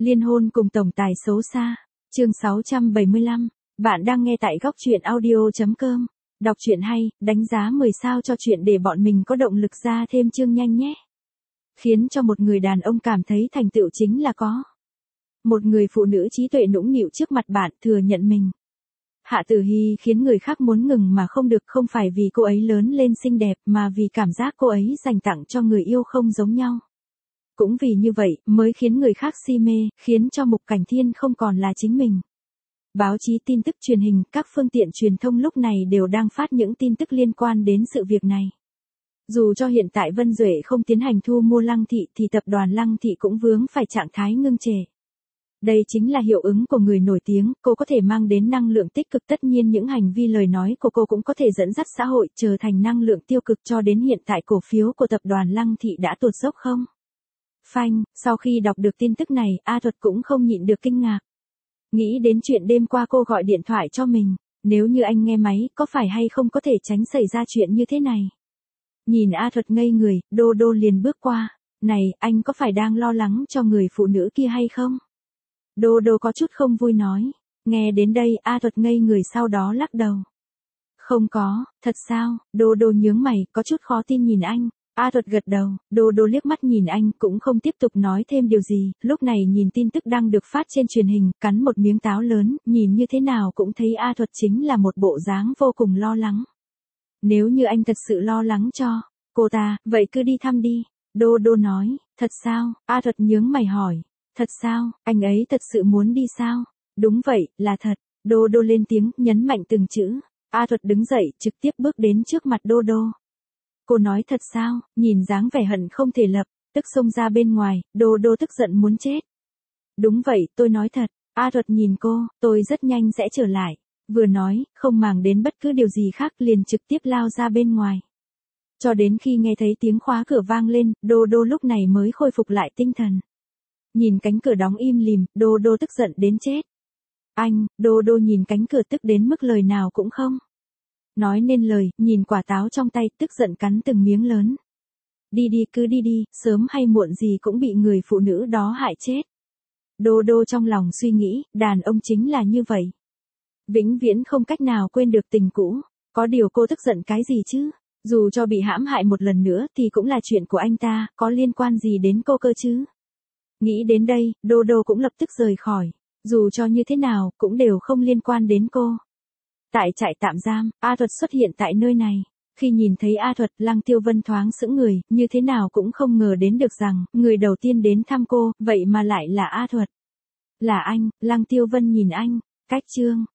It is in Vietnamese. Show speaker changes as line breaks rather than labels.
Liên hôn cùng tổng tài xấu xa. Chương 675. Bạn đang nghe tại góc truyện audio.com. Đọc truyện hay, đánh giá 10 sao cho chuyện để bọn mình có động lực ra thêm chương nhanh nhé. Khiến cho một người đàn ông cảm thấy thành tựu chính là có một người phụ nữ trí tuệ nũng nịu trước mặt bạn thừa nhận mình. Hạ Tử Hy khiến người khác muốn ngừng mà không được, không phải vì cô ấy lớn lên xinh đẹp mà vì cảm giác cô ấy dành tặng cho người yêu không giống nhau. Cũng vì như vậy mới khiến người khác si mê, khiến cho Mục Cảnh Thiên không còn là chính mình. Báo chí, tin tức truyền hình, các phương tiện truyền thông lúc này đều đang phát những tin tức liên quan đến sự việc này. Dù cho hiện tại Vân Duệ không tiến hành thu mua Lăng Thị thì tập đoàn Lăng Thị cũng vướng phải trạng thái ngưng trệ. Đây chính là hiệu ứng của người nổi tiếng, cô có thể mang đến năng lượng tích cực, tất nhiên những hành vi lời nói của cô cũng có thể dẫn dắt xã hội trở thành năng lượng tiêu cực. Cho đến hiện tại cổ phiếu của tập đoàn Lăng Thị đã tuột dốc không phanh. Sau khi đọc được tin tức này, A Thuật cũng không nhịn được kinh ngạc. Nghĩ đến chuyện đêm qua cô gọi điện thoại cho mình, nếu như anh nghe máy, có phải hay không có thể tránh xảy ra chuyện như thế này. Nhìn A Thuật ngây người, Đô Đô liền bước qua. Này, anh có phải đang lo lắng cho người phụ nữ kia hay không? Đô Đô có chút không vui nói. Nghe đến đây, A Thuật ngây người, sau đó lắc đầu. Không có, thật sao? Đô Đô nhướng mày, có chút khó tin nhìn anh. A Thuật gật đầu, Đô Đô liếc mắt nhìn anh cũng không tiếp tục nói thêm điều gì, lúc này nhìn tin tức đang được phát trên truyền hình, cắn một miếng táo lớn, nhìn như thế nào cũng thấy A Thuật chính là một bộ dáng vô cùng lo lắng. Nếu như anh thật sự lo lắng cho cô ta, vậy cứ đi thăm đi. Đô Đô nói. Thật sao? A Thuật nhướng mày hỏi. Thật sao? Anh ấy thật sự muốn đi sao? Đúng vậy, là thật. Đô Đô lên tiếng, nhấn mạnh từng chữ. A Thuật đứng dậy, trực tiếp bước đến trước mặt Đô Đô. Cô nói thật sao? Nhìn dáng vẻ hận không thể lập tức xông ra bên ngoài, Đô Đô tức giận muốn chết. Đúng vậy, tôi nói thật. A Thuật nhìn cô, tôi rất nhanh sẽ trở lại. Vừa nói, không màng đến bất cứ điều gì khác, liền trực tiếp lao ra bên ngoài. Cho đến khi nghe thấy tiếng khóa cửa vang lên, Đô Đô lúc này mới khôi phục lại tinh thần. Nhìn cánh cửa đóng im lìm, Đô Đô tức giận đến chết. Anh, Đô Đô nhìn cánh cửa tức đến mức lời nào cũng không nói nên lời, nhìn quả táo trong tay, tức giận cắn từng miếng lớn. Đi đi, cứ đi đi, sớm hay muộn gì cũng bị người phụ nữ đó hại chết. Đô Đô trong lòng suy nghĩ, đàn ông chính là như vậy. Vĩnh viễn không cách nào quên được tình cũ. Có điều cô tức giận cái gì chứ? Dù cho bị hãm hại một lần nữa thì cũng là chuyện của anh ta, có liên quan gì đến cô cơ chứ? Nghĩ đến đây, Đô Đô cũng lập tức rời khỏi. Dù cho như thế nào, cũng đều không liên quan đến cô. Tại trại tạm giam, A Thuật xuất hiện tại nơi này. Khi nhìn thấy A Thuật, Lăng Tiêu Vân thoáng sững người, như thế nào cũng không ngờ đến được rằng, người đầu tiên đến thăm cô, vậy mà lại là A Thuật. Là anh. Lăng Tiêu Vân nhìn anh. Cách chương.